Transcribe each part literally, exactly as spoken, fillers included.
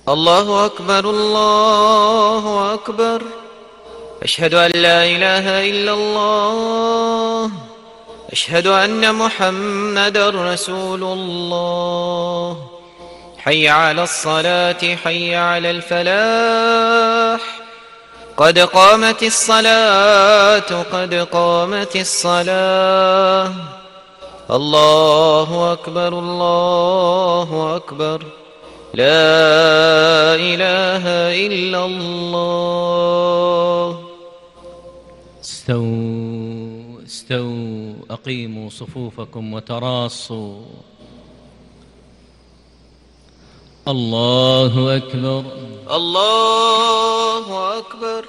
الله أكبر الله أكبر. أشهد أن لا إله إلا الله. أشهد أن محمدا رسول الله. حي على الصلاة حي على الفلاح. قد قامت الصلاة قد قامت الصلاة. الله أكبر الله أكبر. لا إله إلا الله. استووا استووا أقيموا صفوفكم وتراصوا. الله أكبر الله أكبر.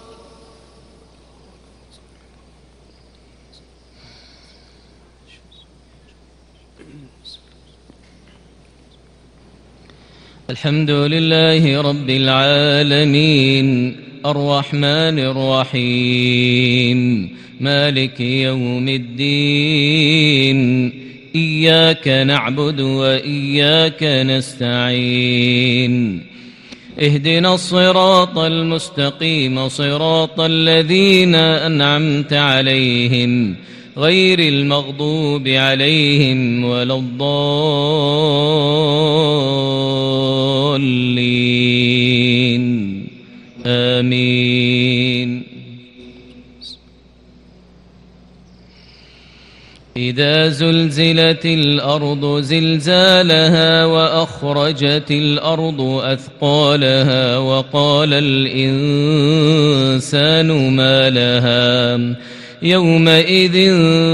الحمد لله رب العالمين الرحمن الرحيم مالك يوم الدين. إياك نعبد وإياك نستعين. اهدنا الصراط المستقيم صراط الذين أنعمت عليهم غير المغضوب عليهم ولا الضالين. آمين. إذا زلزلت الأرض زلزالها وأخرجت الأرض أثقالها وقال الإنسان ما لها يومئذ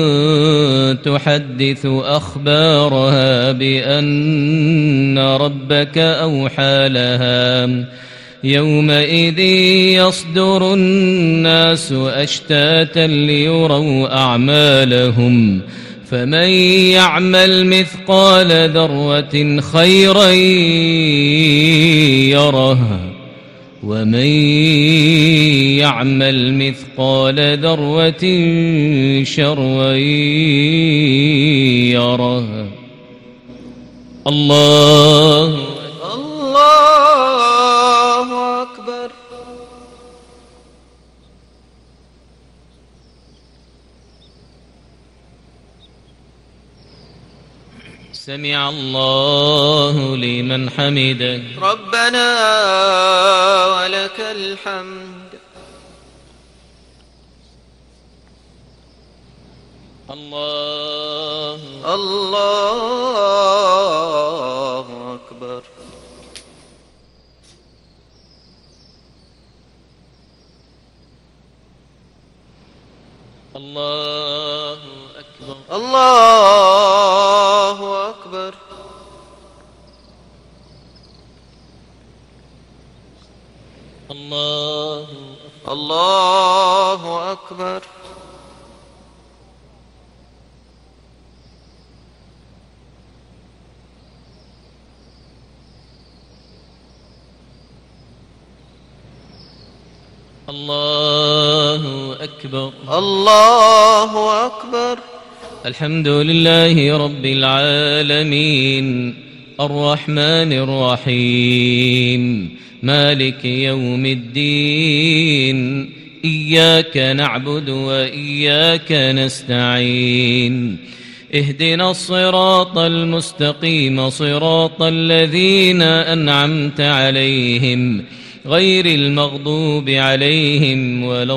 تحدث أخبارها بأن ربك أوحى لها. يومئذ يصدر الناس أشتاتا ليروا أعمالهم فمن يعمل مثقال ذرة خيرا يره ومن يعمل مثقال ذرة شرا يره. الله الله أكبر. سمع الله لمن حمده. ربنا ولك الحمد. الله الله أكبر. الله أكبر. الله أكبر. الله الله أكبر. الله أكبر. الله أكبر. الحمد لله رب العالمين الرحمن الرحيم مالك يوم الدين. إياك نعبد وإياك نستعين. اهدنا الصراط المستقيم صراط الذين أنعمت عليهم غير المغضوب عليهم ولا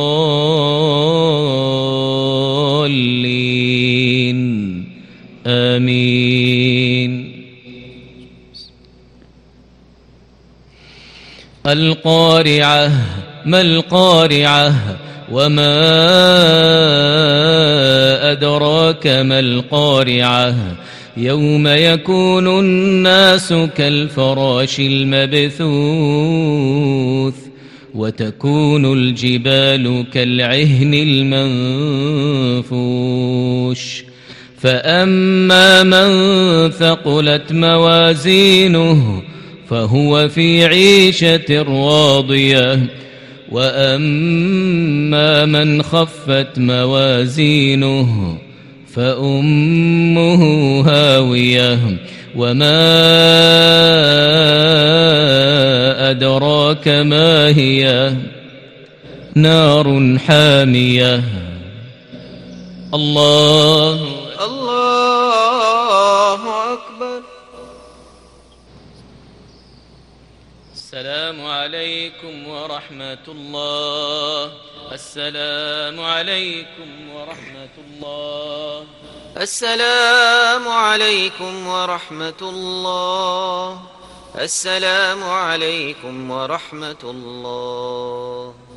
الضالين. آمين. القارعة ما القارعة وما أدراك ما القارعة يوم يكون الناس كالفراش المبثوث وتكون الجبال كالعهن المنفوش. فأما من ثقلت موازينه فهو في عيشة راضية وأما من خفت موازينه فأمه هاوية وما أدراك ما هي نار حامية الله الله أكبر. السلام عليكم ورحمة الله. السلام عليكم ورحمة الله. السلام عليكم ورحمة الله. السلام عليكم ورحمة الله.